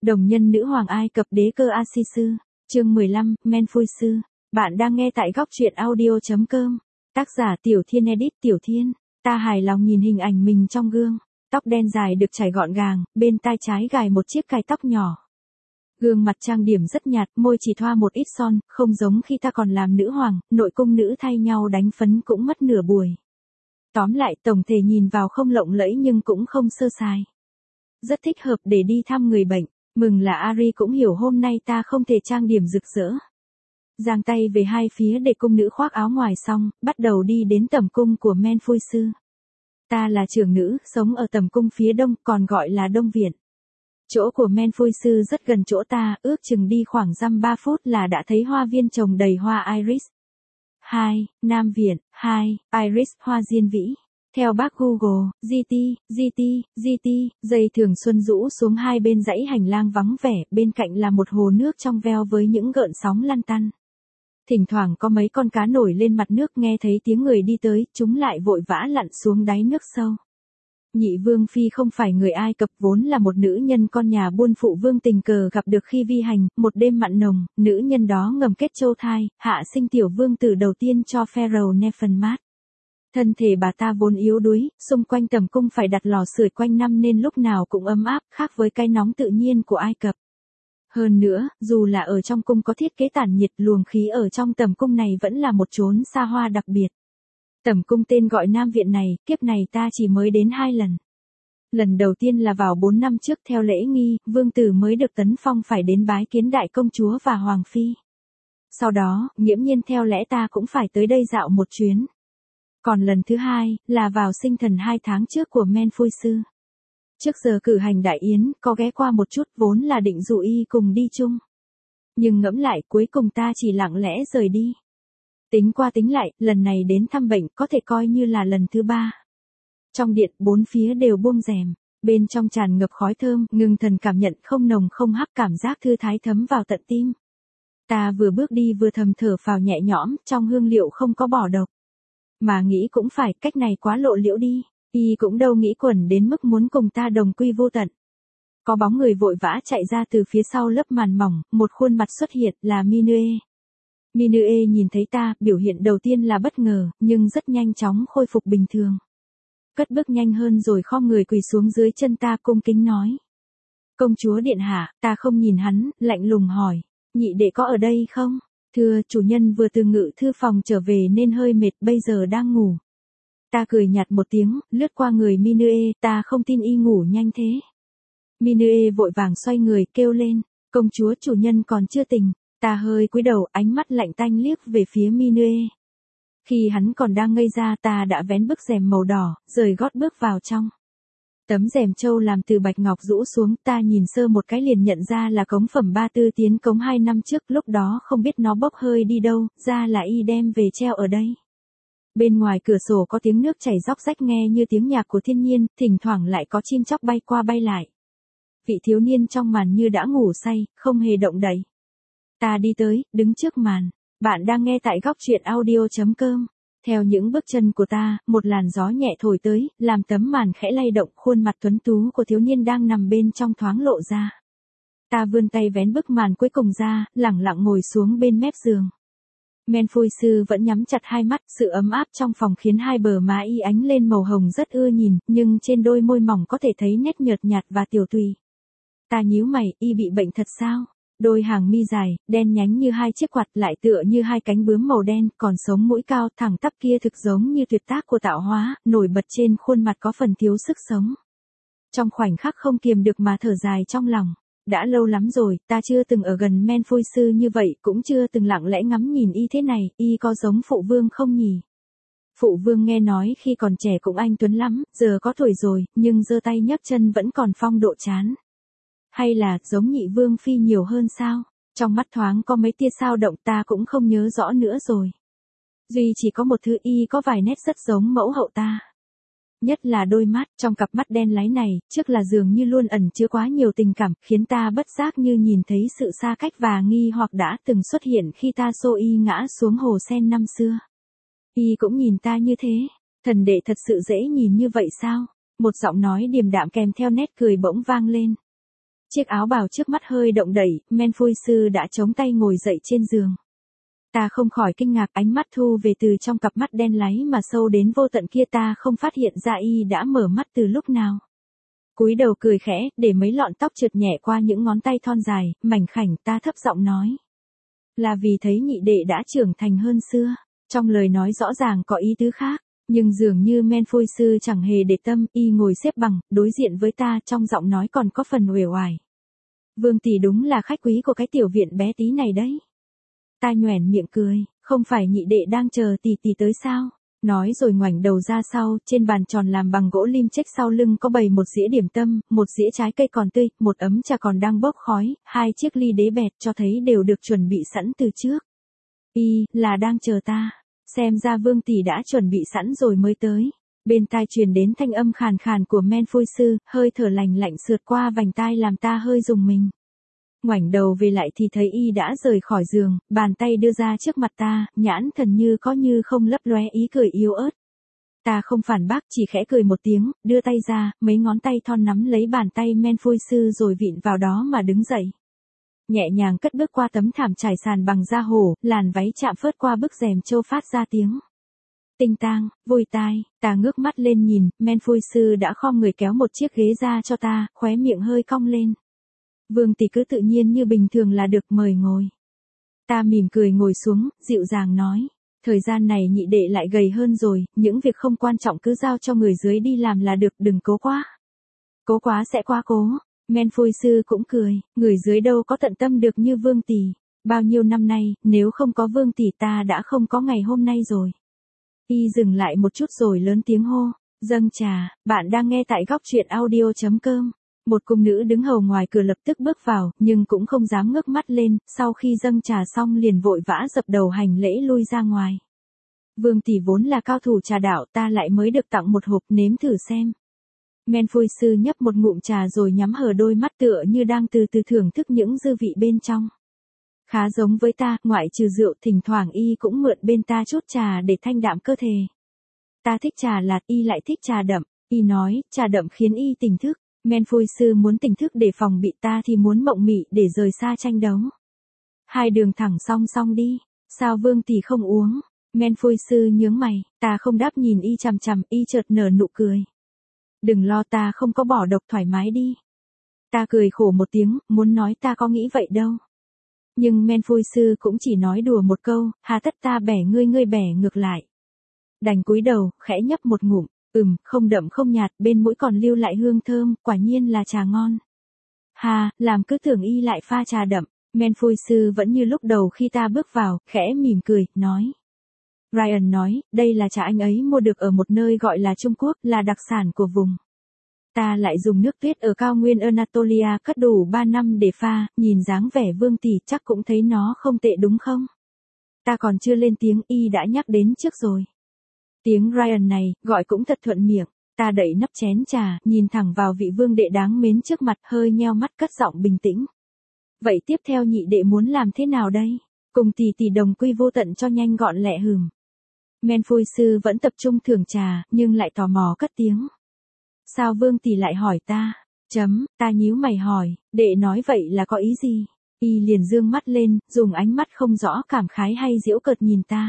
Đồng nhân nữ hoàng Ai Cập đế cơ Asisu, chương 15, Menfuisu. Bạn đang nghe tại góc truyện audio.com. Tác giả Tiểu Thiên Edit Tiểu Thiên. Ta hài lòng nhìn hình ảnh mình trong gương. Tóc đen dài được chải gọn gàng, bên tai trái gài một chiếc cài tóc nhỏ. Gương mặt trang điểm rất nhạt, môi chỉ thoa một ít son, không giống khi ta còn làm nữ hoàng, nội cung nữ thay nhau đánh phấn cũng mất nửa buổi. Tóm lại tổng thể nhìn vào không lộng lẫy nhưng cũng không sơ sài. Rất thích hợp để đi thăm người bệnh. Mừng là Ari cũng hiểu hôm nay ta không thể trang điểm rực rỡ. Giang tay về hai phía để cung nữ khoác áo ngoài xong, bắt đầu đi đến tầm cung của Menfuisu. Ta là trưởng nữ, sống ở tầm cung phía đông, còn gọi là Đông Viện. Chỗ của Menfuisu rất gần chỗ ta, ước chừng đi khoảng dăm 3 phút là đã thấy hoa viên trồng đầy hoa iris. 2. Nam Viện. 2. Iris, hoa diên vĩ. Theo bác Google, GT, dây thường xuân rũ xuống hai bên dãy hành lang vắng vẻ, bên cạnh là một hồ nước trong veo với những gợn sóng lăn tăn. Thỉnh thoảng có mấy con cá nổi lên mặt nước, nghe thấy tiếng người đi tới, chúng lại vội vã lặn xuống đáy nước sâu. Nhị vương phi không phải người Ai Cập, vốn là một nữ nhân con nhà buôn phụ vương tình cờ gặp được khi vi hành, một đêm mặn nồng, nữ nhân đó ngầm kết châu thai, hạ sinh tiểu vương tử đầu tiên cho Pharaoh Nefermat. Thân thể bà ta vốn yếu đuối, xung quanh tầm cung phải đặt lò sưởi quanh năm nên lúc nào cũng ấm áp, khác với cái nóng tự nhiên của Ai Cập. Hơn nữa, dù là ở trong cung có thiết kế tản nhiệt, luồng khí ở trong tầm cung này vẫn là một chốn xa hoa đặc biệt. Tầm cung tên gọi Nam Viện này, kiếp này ta chỉ mới đến 2 lần. Lần đầu tiên là vào 4 năm trước, theo lễ nghi, vương tử mới được tấn phong phải đến bái kiến đại công chúa và hoàng phi. Sau đó, nghiễm nhiên theo lẽ ta cũng phải tới đây dạo một chuyến. Còn lần thứ hai, là vào sinh thần 2 tháng trước của Menfuisu. Trước giờ cử hành đại yến, có ghé qua một chút, vốn là định dụ y cùng đi chung. Nhưng ngẫm lại, cuối cùng ta chỉ lặng lẽ rời đi. Tính qua tính lại, lần này đến thăm bệnh có thể coi như là lần thứ 3. Trong điện, 4 phía đều buông rèm, bên trong tràn ngập khói thơm, ngưng thần cảm nhận không nồng không hắc, cảm giác thư thái thấm vào tận tim. Ta vừa bước đi vừa thầm thở phào nhẹ nhõm, trong hương liệu không có bỏ độc. Mà nghĩ cũng phải, cách này quá lộ liễu đi, y cũng đâu nghĩ quẩn đến mức muốn cùng ta đồng quy vô tận. Có bóng người vội vã chạy ra từ phía sau lớp màn mỏng, một khuôn mặt xuất hiện là Minue. Minue nhìn thấy ta, biểu hiện đầu tiên là bất ngờ, nhưng rất nhanh chóng khôi phục bình thường. Cất bước nhanh hơn rồi khom người quỳ xuống dưới chân ta, cung kính nói. Công chúa điện hạ. Ta không nhìn hắn, lạnh lùng hỏi. Nhị đệ có ở đây không? Thưa, chủ nhân vừa từ ngự thư phòng trở về nên hơi mệt, bây giờ đang ngủ. Ta cười nhạt một tiếng, lướt qua người Minue, ta không tin y ngủ nhanh thế. Minue vội vàng xoay người, kêu lên. Công chúa, chủ nhân còn chưa tỉnh. Ta hơi cúi đầu, ánh mắt lạnh tanh liếc về phía Minue. Khi hắn còn đang ngây ra, ta đã vén bức rèm màu đỏ, rời gót bước vào trong. Tấm rèm châu làm từ bạch ngọc rũ xuống, ta nhìn sơ một cái liền nhận ra là cống phẩm 34 tiến cống 2 năm trước, lúc đó không biết nó bốc hơi đi đâu, ra là y đem về treo ở đây. Bên ngoài cửa sổ có tiếng nước chảy róc rách nghe như tiếng nhạc của thiên nhiên, thỉnh thoảng lại có chim chóc bay qua bay lại. Vị thiếu niên trong màn như đã ngủ say, không hề động đậy. Ta đi tới, đứng trước màn. Bạn đang nghe tại góc truyện audio.com. Theo những bước chân của ta, một làn gió nhẹ thổi tới, làm tấm màn khẽ lay động, khuôn mặt tuấn tú của thiếu niên đang nằm bên trong thoáng lộ ra. Ta vươn tay vén bức màn cuối cùng ra, lẳng lặng ngồi xuống bên mép giường. Menfuisu vẫn nhắm chặt hai mắt, sự ấm áp trong phòng khiến hai bờ má y ánh lên màu hồng rất ưa nhìn, nhưng trên đôi môi mỏng có thể thấy nét nhợt nhạt và tiểu tụy. Ta nhíu mày, y bị bệnh thật sao? Đôi hàng mi dài, đen nhánh như hai chiếc quạt, lại tựa như hai cánh bướm màu đen, còn sống mũi cao thẳng tắp kia thực giống như tuyệt tác của tạo hóa, nổi bật trên khuôn mặt có phần thiếu sức sống. Trong khoảnh khắc không kiềm được mà thở dài trong lòng. Đã lâu lắm rồi, ta chưa từng ở gần Menfuisu như vậy, cũng chưa từng lặng lẽ ngắm nhìn y thế này, y có giống phụ vương không nhỉ? Phụ vương nghe nói khi còn trẻ cũng anh tuấn lắm, giờ có tuổi rồi, nhưng giơ tay nhấc chân vẫn còn phong độ chán. Hay là, giống nhị vương phi nhiều hơn sao? Trong mắt thoáng có mấy tia dao động, ta cũng không nhớ rõ nữa rồi. Duy chỉ có một thứ, y có vài nét rất giống mẫu hậu ta. Nhất là đôi mắt, trong cặp mắt đen láy này, trước là dường như luôn ẩn chứa quá nhiều tình cảm, khiến ta bất giác như nhìn thấy sự xa cách và nghi hoặc đã từng xuất hiện khi ta xô y ngã xuống hồ sen năm xưa. Y cũng nhìn ta như thế. Thần đệ thật sự dễ nhìn như vậy sao? Một giọng nói điềm đạm kèm theo nét cười bỗng vang lên. Chiếc áo bào trước mắt hơi động đẩy, Malfoy sư đã chống tay ngồi dậy trên giường. Ta không khỏi kinh ngạc, ánh mắt thu về từ trong cặp mắt đen láy mà sâu đến vô tận kia, ta không phát hiện ra y đã mở mắt từ lúc nào. Cúi đầu cười khẽ, để mấy lọn tóc trượt nhẹ qua những ngón tay thon dài, mảnh khảnh, ta thấp giọng nói. Là vì thấy nhị đệ đã trưởng thành hơn xưa. Trong lời nói rõ ràng có ý tứ khác, nhưng dường như Malfoy sư chẳng hề để tâm, y ngồi xếp bằng, đối diện với ta, trong giọng nói còn có phần uể oải. Vương tỷ đúng là khách quý của cái tiểu viện bé tí này đấy. Ta nhoẻn miệng cười, không phải nhị đệ đang chờ tỷ tỷ tới sao? Nói rồi ngoảnh đầu ra sau, trên bàn tròn làm bằng gỗ lim chếch sau lưng có bày một dĩa điểm tâm, một dĩa trái cây còn tươi, một ấm trà còn đang bốc khói, 2 chiếc ly đế bẹt cho thấy đều được chuẩn bị sẵn từ trước. Y, là đang chờ ta. Xem ra Vương tỷ đã chuẩn bị sẵn rồi mới tới. Bên tai truyền đến thanh âm khàn khàn của Malfoy sư, hơi thở lạnh lạnh sượt qua vành tai làm ta hơi rùng mình. Ngoảnh đầu về lại thì thấy y đã rời khỏi giường, bàn tay đưa ra trước mặt ta, nhãn thần như có như không lấp lóe ý cười yếu ớt. Ta không phản bác, chỉ khẽ cười một tiếng, đưa tay ra, mấy ngón tay thon nắm lấy bàn tay Malfoy sư rồi vịn vào đó mà đứng dậy. Nhẹ nhàng cất bước qua tấm thảm trải sàn bằng da hổ, làn váy chạm phớt qua bức rèm trâu phát ra tiếng tinh tang, vui tai. Ta ngước mắt lên nhìn, Malfoy sư đã khom người kéo một chiếc ghế ra cho ta, khóe miệng hơi cong lên. Vương tỷ cứ tự nhiên như bình thường là được, mời ngồi. Ta mỉm cười ngồi xuống, dịu dàng nói. Thời gian này nhị đệ lại gầy hơn rồi, những việc không quan trọng cứ giao cho người dưới đi làm là được, đừng cố quá. Cố quá sẽ quá cố. Malfoy sư cũng cười, người dưới đâu có tận tâm được như Vương tỷ. Bao nhiêu năm nay, nếu không có Vương tỷ ta đã không có ngày hôm nay rồi. Y dừng lại một chút rồi lớn tiếng hô. Dâng trà, bạn đang nghe tại góc truyện audio.com. Một cung nữ đứng hầu ngoài cửa lập tức bước vào, nhưng cũng không dám ngước mắt lên, sau khi dâng trà xong liền vội vã dập đầu hành lễ lui ra ngoài. Vương tỷ vốn là cao thủ trà đạo, ta lại mới được tặng một hộp, nếm thử xem. Malfoy sư nhấp một ngụm trà rồi nhắm hờ đôi mắt tựa như đang từ từ thưởng thức những dư vị bên trong. Khá giống với ta, ngoại trừ rượu, thỉnh thoảng y cũng mượn bên ta chút trà để thanh đạm cơ thể. Ta thích trà lạt, y lại thích trà đậm, y nói, trà đậm khiến y tỉnh thức. Malfoy sư muốn tỉnh thức để phòng bị, ta thì muốn mộng mị để rời xa tranh đấu. Hai đường thẳng song song đi, sao Vương tỷ không uống? Malfoy sư nhướng mày, ta không đáp, nhìn y chằm chằm, y chợt nở nụ cười. Đừng lo, ta không có bỏ độc, thoải mái đi. Ta cười khổ một tiếng, muốn nói ta có nghĩ vậy đâu. Nhưng Malfoy sư cũng chỉ nói đùa một câu, hà tất ta bẻ ngươi, ngươi bẻ ngược lại. Đành cúi đầu, khẽ nhấp một ngụm. Không đậm không nhạt, bên mũi còn lưu lại hương thơm, quả nhiên là trà ngon. Hà, làm cứ tưởng y lại pha trà đậm. Malfoy sư vẫn như lúc đầu khi ta bước vào, khẽ mỉm cười, nói. Ryan nói, đây là trà anh ấy mua được ở một nơi gọi là Trung Quốc, là đặc sản của vùng. Ta lại dùng nước tuyết ở cao nguyên Anatolia cất đủ 3 năm để pha, nhìn dáng vẻ Vương tỷ chắc cũng thấy nó không tệ đúng không? Ta còn chưa lên tiếng, y đã nhắc đến trước rồi. Tiếng Ryan này, gọi cũng thật thuận miệng. Ta đậy nắp chén trà, nhìn thẳng vào vị vương đệ đáng mến trước mặt, hơi nheo mắt cất giọng bình tĩnh. Vậy tiếp theo nhị đệ muốn làm thế nào đây? Cùng tỷ đồng quy vô tận cho nhanh gọn lẹ hừm. Malfoy sư vẫn tập trung thưởng trà, nhưng lại tò mò cất tiếng. Sao Vương tỷ lại hỏi ta? Ta nhíu mày hỏi, đệ nói vậy là có ý gì? Y liền dương mắt lên, dùng ánh mắt không rõ cảm khái hay giễu cợt nhìn ta.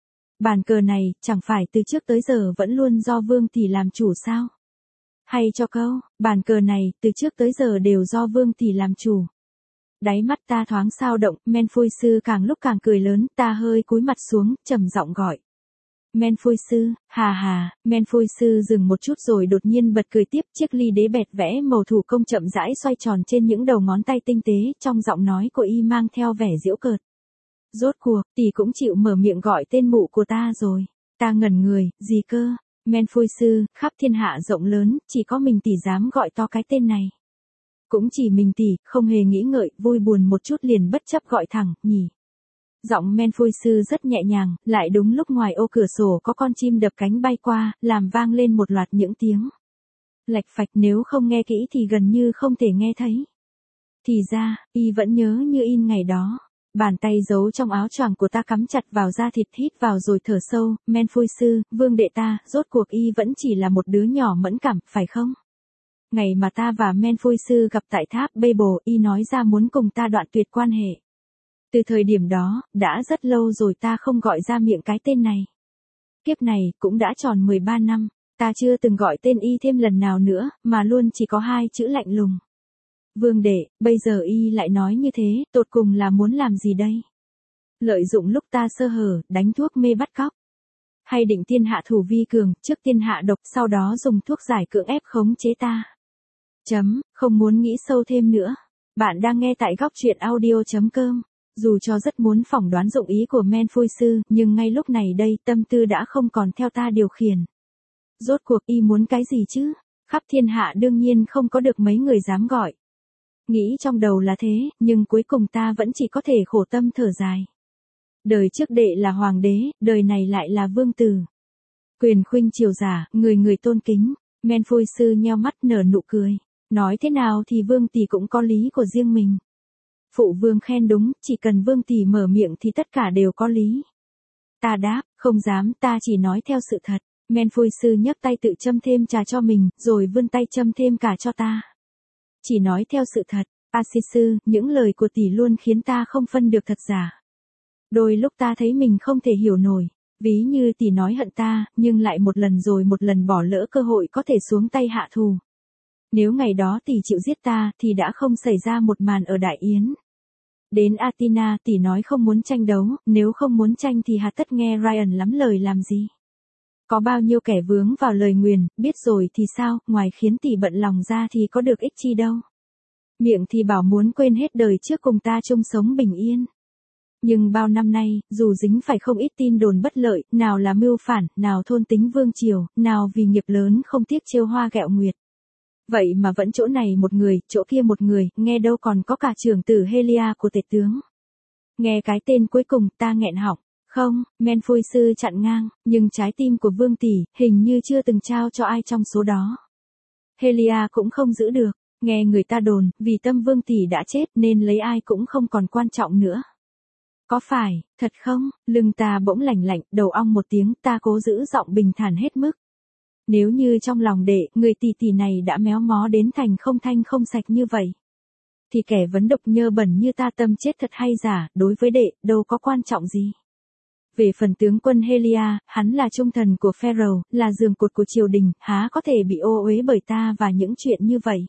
Bàn cờ này, chẳng phải từ trước tới giờ vẫn luôn do Vương tỷ làm chủ sao? Hay cho câu, bàn cờ này, từ trước tới giờ đều do Vương tỷ làm chủ. Đáy mắt ta thoáng sao động, Malfoy sư càng lúc càng cười lớn, ta hơi cúi mặt xuống, trầm giọng gọi. Malfoy sư, hà hà, Malfoy sư dừng một chút rồi đột nhiên bật cười tiếp, chiếc ly đế bẹt vẽ màu thủ công chậm rãi xoay tròn trên những đầu ngón tay tinh tế, trong giọng nói của y mang theo vẻ giễu cợt. Rốt cuộc, tỷ cũng chịu mở miệng gọi tên mụ của ta rồi. Ta ngẩn người, gì cơ? Malfoy sư, khắp thiên hạ rộng lớn, chỉ có mình tỷ dám gọi to cái tên này. Cũng chỉ mình tỷ, không hề nghĩ ngợi, vui buồn một chút liền bất chấp gọi thẳng, nhỉ. Giọng Malfoy sư rất nhẹ nhàng, lại đúng lúc ngoài ô cửa sổ có con chim đập cánh bay qua, làm vang lên một loạt những tiếng lạch phạch, nếu không nghe kỹ thì gần như không thể nghe thấy. Thì ra, y vẫn nhớ như in ngày đó. Bàn tay giấu trong áo choàng của ta cắm chặt vào da thịt, hít vào rồi thở sâu. Malfoy sư, Vương đệ ta, rốt cuộc y vẫn chỉ là một đứa nhỏ mẫn cảm, phải không? Ngày mà ta và Menfui sư gặp tại tháp Babel, y nói ra muốn cùng ta đoạn tuyệt quan hệ. Từ thời điểm đó, đã rất lâu rồi ta không gọi ra miệng cái tên này. Kiếp này, cũng đã tròn 13 năm, ta chưa từng gọi tên y thêm lần nào nữa, mà luôn chỉ có 2 chữ lạnh lùng. Vương đệ, bây giờ y lại nói như thế, tột cùng là muốn làm gì đây? Lợi dụng lúc ta sơ hở, đánh thuốc mê bắt cóc. Hay định tiên hạ thủ vi cường, trước tiên hạ độc, sau đó dùng thuốc giải cưỡng ép khống chế ta? Không muốn nghĩ sâu thêm nữa. Bạn đang nghe tại góc truyện audio.com. Dù cho rất muốn phỏng đoán dụng ý của Menfui sư, nhưng ngay lúc này đây, tâm tư đã không còn theo ta điều khiển. Rốt cuộc y muốn cái gì chứ? Khắp thiên hạ đương nhiên không có được mấy người dám gọi. Nghĩ trong đầu là thế, nhưng cuối cùng ta vẫn chỉ có thể khổ tâm thở dài. Đời trước đệ là hoàng đế, đời này lại là vương tử. Quyền khuynh triều giả, người người tôn kính. Menfui sư nheo mắt nở nụ cười. Nói thế nào thì vương tỷ cũng có lý của riêng mình. Phụ vương khen đúng, chỉ cần vương tỷ mở miệng thì tất cả đều có lý. Ta đáp, không dám, ta chỉ nói theo sự thật. Menfui sư nhấc tay tự châm thêm trà cho mình, rồi vươn tay châm thêm cả cho ta. Chỉ nói theo sự thật, Asisu, những lời của tỷ luôn khiến ta không phân được thật giả. Đôi lúc ta thấy mình không thể hiểu nổi, ví như tỷ nói hận ta, nhưng lại một lần rồi một lần bỏ lỡ cơ hội có thể xuống tay hạ thù. Nếu ngày đó tỷ chịu giết ta, thì đã không xảy ra một màn ở Đại Yến. Đến Athena, tỷ nói không muốn tranh đấu, nếu không muốn tranh thì hà tất nghe Ryan lắm lời làm gì. Có bao nhiêu kẻ vướng vào lời nguyền, biết rồi thì sao, ngoài khiến tỷ bận lòng ra thì có được ích chi đâu. Miệng thì bảo muốn quên hết đời trước cùng ta chung sống bình yên. Nhưng bao năm nay, dù dính phải không ít tin đồn bất lợi, nào là mưu phản, nào thôn tính vương triều, nào vì nghiệp lớn không tiếc trêu hoa ghẹo nguyệt. Vậy mà vẫn chỗ này một người, chỗ kia một người, nghe đâu còn có cả trưởng tử Helia của tể tướng. Nghe cái tên cuối cùng ta nghẹn họng. Không, Menfui sư chặn ngang, nhưng trái tim của vương tỷ, hình như chưa từng trao cho ai trong số đó. Helia cũng không giữ được, nghe người ta đồn, vì tâm vương tỷ đã chết nên lấy ai cũng không còn quan trọng nữa. Có phải, thật không? Lưng ta bỗng lạnh lạnh, đầu ong một tiếng, ta cố giữ giọng bình thản hết mức. Nếu như trong lòng đệ, người tỷ tỷ này đã méo mó đến thành không thanh không sạch như vậy, thì kẻ vấn độc nhơ bẩn như ta tâm chết thật hay giả, đối với đệ, đâu có quan trọng gì. Về phần tướng quân Helia, hắn là trung thần của Pharaoh, là giường cột của triều đình, há có thể bị ô uế bởi ta và những chuyện như vậy.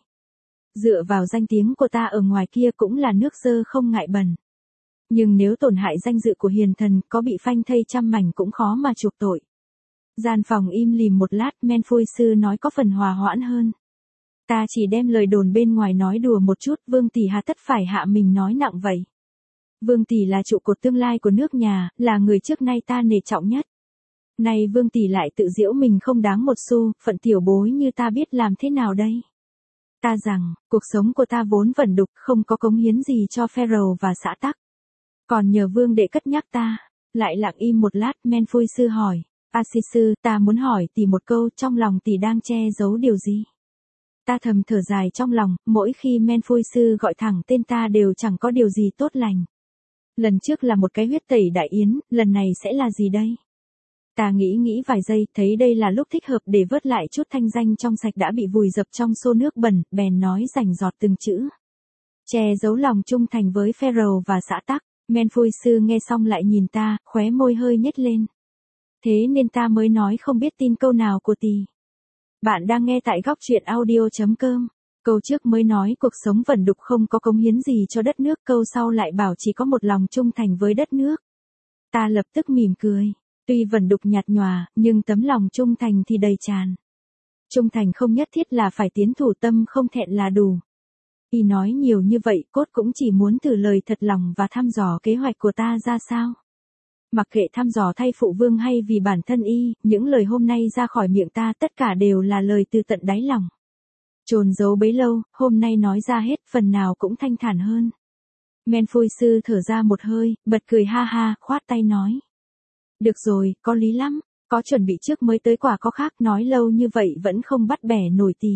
Dựa vào danh tiếng của ta ở ngoài kia cũng là nước dơ không ngại bẩn. Nhưng nếu tổn hại danh dự của hiền thần, có bị phanh thây trăm mảnh cũng khó mà chuộc tội. Gian phòng im lìm một lát, Menfui sư nói có phần hòa hoãn hơn. Ta chỉ đem lời đồn bên ngoài nói đùa một chút, vương tỷ hà tất phải hạ mình nói nặng vậy. Vương tỷ là trụ cột tương lai của nước nhà, là người trước nay ta nể trọng nhất. Nay vương tỷ lại tự giễu mình không đáng một xu, phận tiểu bối như ta biết làm thế nào đây? Ta rằng, cuộc sống của ta vốn vẩn đục, không có cống hiến gì cho Pharaoh và xã tắc. Còn nhờ vương đệ cất nhắc ta. Lại lặng im một lát, Menfui sư hỏi. Asisu, ta muốn hỏi tỷ một câu, trong lòng tỷ đang che giấu điều gì? Ta thầm thở dài trong lòng, mỗi khi Menfui sư gọi thẳng tên ta đều chẳng có điều gì tốt lành. Lần trước là một cái huyết tẩy Đại Yến, lần này sẽ là gì đây? Ta nghĩ vài giây, thấy đây là lúc thích hợp để vớt lại chút thanh danh trong sạch đã bị vùi dập trong xô nước bẩn, bèn nói rành giọt từng chữ. Che giấu lòng trung thành với Pharaoh và xã tắc. Menfui sư nghe xong lại nhìn ta, khóe môi hơi nhếch lên. Thế nên ta mới nói không biết tin câu nào của tỷ. Bạn đang nghe tại góc truyện audio.com. Câu trước mới nói cuộc sống vẩn đục không có cống hiến gì cho đất nước, câu sau lại bảo chỉ có một lòng trung thành với đất nước. Ta lập tức mỉm cười. Tuy vẩn đục nhạt nhòa, nhưng tấm lòng trung thành thì đầy tràn. Trung thành không nhất thiết là phải tiến thủ, tâm không thẹn là đủ. Y nói nhiều như vậy, cốt cũng chỉ muốn thử lời thật lòng và thăm dò kế hoạch của ta ra sao. Mặc kệ thăm dò thay phụ vương hay vì bản thân y, những lời hôm nay ra khỏi miệng ta tất cả đều là lời từ tận đáy lòng. Chồn giấu bấy lâu, hôm nay nói ra hết, phần nào cũng thanh thản hơn. Menfui sư thở ra một hơi, bật cười ha ha, khoát tay nói. Được rồi, có lý lắm, có chuẩn bị trước mới tới quả có khác, nói lâu như vậy vẫn không bắt bẻ nổi tỷ.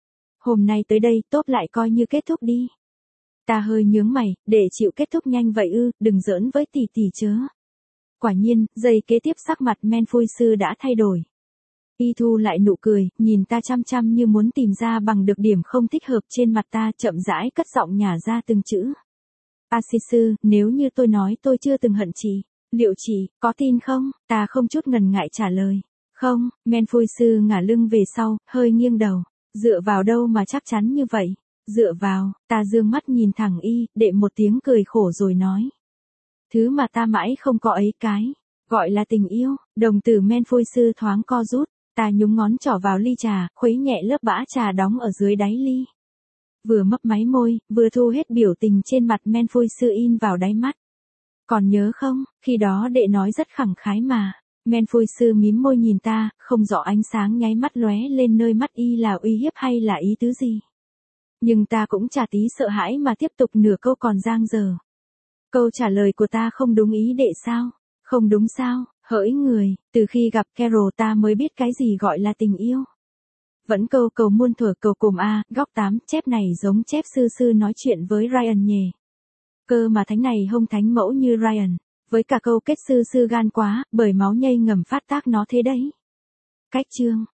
Hôm nay tới đây, tốt lại coi như kết thúc đi. Ta hơi nhướng mày, để chịu kết thúc nhanh vậy ư, đừng giỡn với tỷ chớ. Quả nhiên, giây kế tiếp sắc mặt Menfui sư đã thay đổi. Y thu lại nụ cười, nhìn ta chăm chăm như muốn tìm ra bằng được điểm không thích hợp trên mặt ta, chậm rãi cất giọng nhả ra từng chữ. A si sư, nếu như tôi nói tôi chưa từng hận chị, liệu chị có tin không? Ta không chút ngần ngại trả lời. Không, Malfoy sư ngả lưng về sau, hơi nghiêng đầu. Dựa vào đâu mà chắc chắn như vậy? Dựa vào, ta dương mắt nhìn thẳng y, đệm một tiếng cười khổ rồi nói. Thứ mà ta mãi không có ấy cái, gọi là tình yêu. Đồng tử Malfoy sư thoáng co rút, ta nhúng ngón trỏ vào ly trà, khuấy nhẹ lớp bã trà đóng ở dưới đáy ly. Vừa mấp máy môi, vừa thu hết biểu tình trên mặt Malfoy sư in vào đáy mắt. Còn nhớ không, khi đó đệ nói rất khẳng khái mà. Malfoy sư mím môi nhìn ta, không rõ ánh sáng nháy mắt lóe lên nơi mắt y là uy hiếp hay là ý tứ gì. Nhưng ta cũng chả tí sợ hãi mà tiếp tục nửa câu còn dang dở. Câu trả lời của ta không đúng ý đệ sao? Không đúng sao? Hỡi người, từ khi gặp Carol ta mới biết cái gì gọi là tình yêu. Vẫn câu cầu muôn thuở cầu cùng a, góc 8, chép này giống chép sư sư nói chuyện với Ryan nhề. Cơ mà thánh này hông thánh mẫu như Ryan, với cả câu kết sư sư gan quá, bởi máu nhây ngầm phát tác nó thế đấy. Cách chương